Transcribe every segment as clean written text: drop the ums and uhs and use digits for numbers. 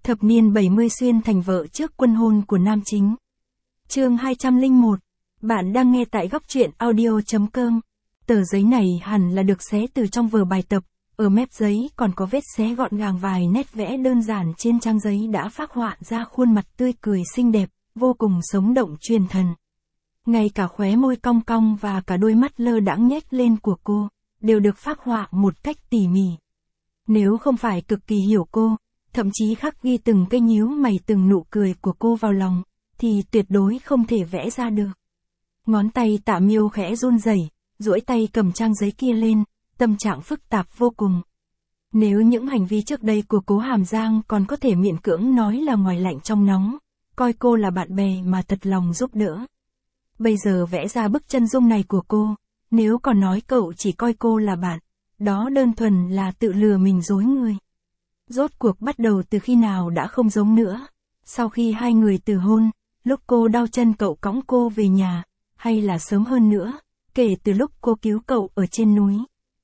Thập niên 70 xuyên thành vợ trước quân hôn của nam chính. Chương 201. Bạn đang nghe tại góc truyện audio.com. Tờ giấy này hẳn là được xé từ trong vở bài tập, ở mép giấy còn có vết xé gọn gàng vài nét vẽ đơn giản trên trang giấy đã phác họa ra khuôn mặt tươi cười xinh đẹp, vô cùng sống động truyền thần. Ngay cả khóe môi cong cong và cả đôi mắt lơ đãng nhếch lên của cô, đều được phác họa một cách tỉ mỉ. Nếu không phải cực kỳ hiểu cô, thậm chí khắc ghi từng cái nhíu mày từng nụ cười của cô vào lòng, thì tuyệt đối không thể vẽ ra được. Ngón tay Tạ Miêu khẽ run rẩy, duỗi tay cầm trang giấy kia lên, tâm trạng phức tạp vô cùng. Nếu những hành vi trước đây của Cố Hàm Giang còn có thể miễn cưỡng nói là ngoài lạnh trong nóng, coi cô là bạn bè mà thật lòng giúp đỡ. Bây giờ vẽ ra bức chân dung này của cô, nếu còn nói cậu chỉ coi cô là bạn, đó đơn thuần là tự lừa mình dối người. Rốt cuộc bắt đầu từ khi nào đã không giống nữa. Sau khi hai người từ hôn, lúc cô đau chân cậu cõng cô về nhà, hay là sớm hơn nữa, kể từ lúc cô cứu cậu ở trên núi.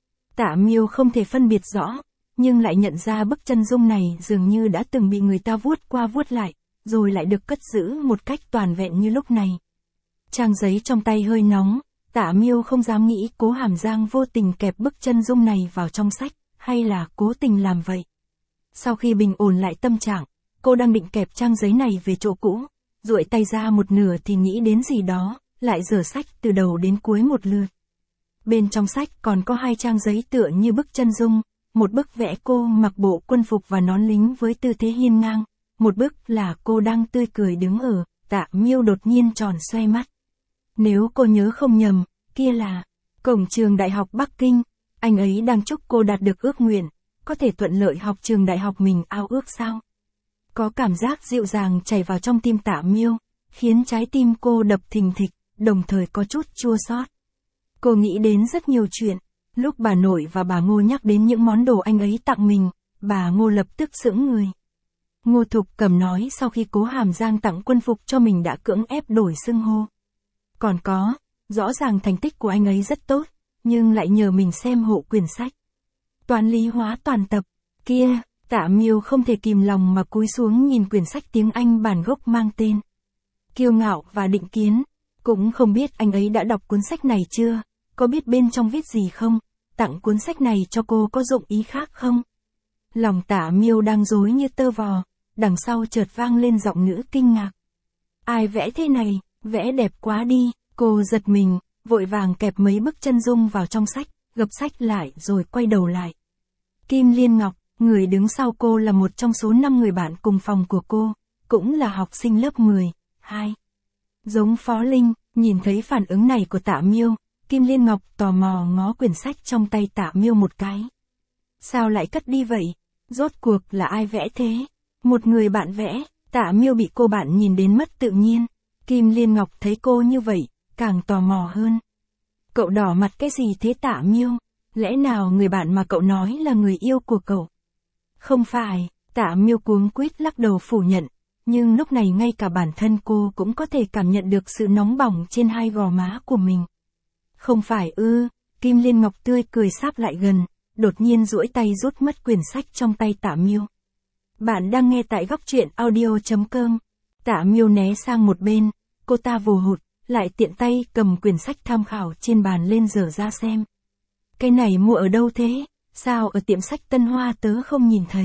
Tạ Miêu không thể phân biệt rõ, nhưng lại nhận ra bức chân dung này dường như đã từng bị người ta vuốt qua vuốt lại, rồi lại được cất giữ một cách toàn vẹn như lúc này. Trang giấy trong tay hơi nóng, Tạ Miêu không dám nghĩ Cố Hàm Giang vô tình kẹp bức chân dung này vào trong sách, hay là cố tình làm vậy. Sau khi bình ổn lại tâm trạng, cô đang định kẹp trang giấy này về chỗ cũ, duỗi tay ra một nửa thì nghĩ đến gì đó, lại dở sách từ đầu đến cuối một lượt. Bên trong sách còn có hai trang giấy tựa như bức chân dung, một bức vẽ cô mặc bộ quân phục và nón lính với tư thế hiên ngang, một bức là cô đang tươi cười đứng ở. Tạ Miêu đột nhiên tròn xoay mắt. Nếu cô nhớ không nhầm, kia là cổng trường Đại học Bắc Kinh, anh ấy đang chúc cô đạt được ước nguyện, có thể thuận lợi học trường đại học mình ao ước sao? Có cảm giác dịu dàng chảy vào trong tim Tạ Miêu, khiến trái tim cô đập thình thịch, đồng thời có chút chua xót. Cô nghĩ đến rất nhiều chuyện, lúc bà nội và bà Ngô nhắc đến những món đồ anh ấy tặng mình, bà Ngô lập tức sững người. Ngô Thục Cầm nói sau khi Cố Hàm Giang tặng quân phục cho mình đã cưỡng ép đổi xưng hô. Còn có, rõ ràng thành tích của anh ấy rất tốt, nhưng lại nhờ mình xem hộ quyển sách. Toán lý hóa toàn tập, kia, Tạ Miêu không thể kìm lòng mà cúi xuống nhìn quyển sách tiếng Anh bản gốc mang tên Kiêu Ngạo và Định Kiến. Cũng không biết anh ấy đã đọc cuốn sách này chưa, có biết bên trong viết gì không, tặng cuốn sách này cho cô có dụng ý khác không? Lòng Tạ Miêu đang rối như tơ vò, đằng sau chợt vang lên giọng nữ kinh ngạc. Ai vẽ thế này, vẽ đẹp quá đi, cô giật mình, vội vàng kẹp mấy bức chân dung vào trong sách, gập sách lại rồi quay đầu lại. Kim Liên Ngọc, người đứng sau cô là một trong số 5 người bạn cùng phòng của cô, cũng là học sinh lớp 10, 2. Giống Phó Linh, nhìn thấy phản ứng này của Tạ Miêu, Kim Liên Ngọc tò mò ngó quyển sách trong tay Tạ Miêu một cái. Sao lại cất đi vậy? Rốt cuộc là ai vẽ thế? Một người bạn vẽ. Tạ Miêu bị cô bạn nhìn đến mất tự nhiên. Kim Liên Ngọc thấy cô như vậy, càng tò mò hơn. Cậu đỏ mặt cái gì thế Tạ Miêu? Lẽ nào người bạn mà cậu nói là người yêu của cậu? Không phải, Tạ Miêu cuống quýt lắc đầu phủ nhận. Nhưng lúc này ngay cả bản thân cô cũng có thể cảm nhận được sự nóng bỏng trên hai gò má của mình. Không phải ư? Kim Liên Ngọc tươi cười sáp lại gần, đột nhiên duỗi tay rút mất quyển sách trong tay Tạ Miêu. Bạn đang nghe tại góc truyện audio.com. Tạ Miêu né sang một bên, cô ta vồ hụt, lại tiện tay cầm quyển sách tham khảo trên bàn lên dở ra xem. Cái này mua ở đâu thế? Sao ở tiệm sách Tân Hoa tớ không nhìn thấy?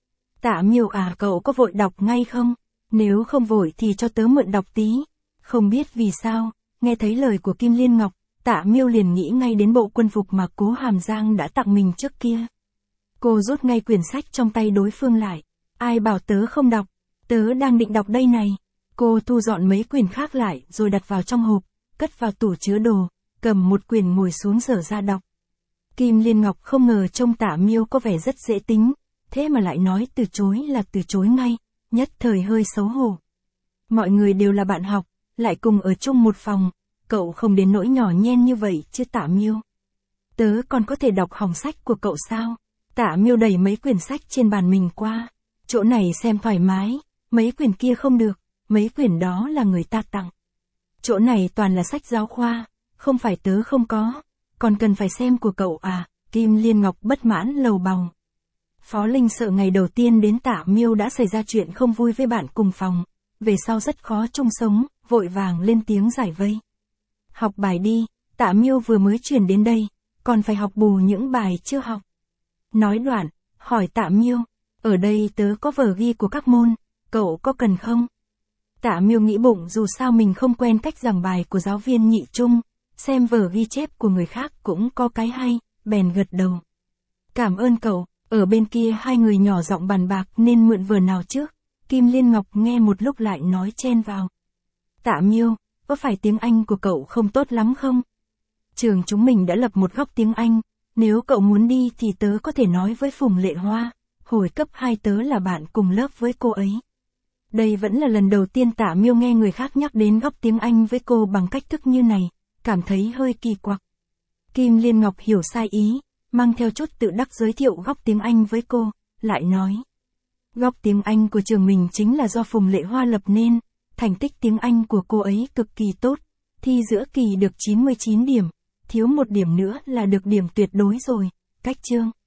Tạ Miêu à, cậu có vội đọc ngay không? Nếu không vội thì cho tớ mượn đọc tí. Không biết vì sao, nghe thấy lời của Kim Liên Ngọc, Tạ Miêu liền nghĩ ngay đến bộ quân phục mà Cố Hàm Giang đã tặng mình trước kia. Cô rút ngay quyển sách trong tay đối phương lại. Ai bảo tớ không đọc, tớ đang định đọc đây này. Cô thu dọn mấy quyển khác lại rồi đặt vào trong hộp, cất vào tủ chứa đồ, cầm một quyển ngồi xuống dở ra đọc. Kim Liên Ngọc không ngờ trông Tạ Miêu có vẻ rất dễ tính, thế mà lại nói từ chối là từ chối ngay, nhất thời hơi xấu hổ. Mọi người đều là bạn học, lại cùng ở chung một phòng, cậu không đến nỗi nhỏ nhen như vậy chứ Tạ Miêu. Tớ còn có thể đọc hỏng sách của cậu sao? Tạ Miêu đẩy mấy quyển sách trên bàn mình qua. Chỗ này xem thoải mái, mấy quyển kia không được, mấy quyển đó là người ta tặng. Chỗ này toàn là sách giáo khoa, không phải tớ không có, còn cần phải xem của cậu à? Kim Liên Ngọc bất mãn lầu bầu. Phó Linh sợ ngày đầu tiên đến Tạ Miêu đã xảy ra chuyện không vui với bạn cùng phòng, về sau rất khó chung sống, vội vàng lên tiếng giải vây. Học bài đi, Tạ Miêu vừa mới chuyển đến đây, còn phải học bù những bài chưa học. Nói đoạn, hỏi Tạ Miêu, ở đây tớ có vở ghi của các môn, cậu có cần không? Tạ Miêu nghĩ bụng dù sao mình không quen cách giảng bài của giáo viên nhị trung, xem vở ghi chép của người khác cũng có cái hay, bèn gật đầu. Cảm ơn cậu, ở bên kia hai người nhỏ giọng bàn bạc nên mượn vở nào trước, Kim Liên Ngọc nghe một lúc lại nói chen vào. Tạ Miêu, có phải tiếng Anh của cậu không tốt lắm không? Trường chúng mình đã lập một góc tiếng Anh, nếu cậu muốn đi thì tớ có thể nói với Phùng Lệ Hoa, hồi cấp 2 tớ là bạn cùng lớp với cô ấy. Đây vẫn là lần đầu tiên Tạ Miêu nghe người khác nhắc đến góc tiếng Anh với cô bằng cách thức như này, cảm thấy hơi kỳ quặc. Kim Liên Ngọc hiểu sai ý, mang theo chút tự đắc giới thiệu góc tiếng Anh với cô, lại nói. Góc tiếng Anh của trường mình chính là do Phùng Lệ Hoa lập nên, thành tích tiếng Anh của cô ấy cực kỳ tốt, thi giữa kỳ được 99 điểm, thiếu một điểm nữa là được điểm tuyệt đối rồi, cách chương.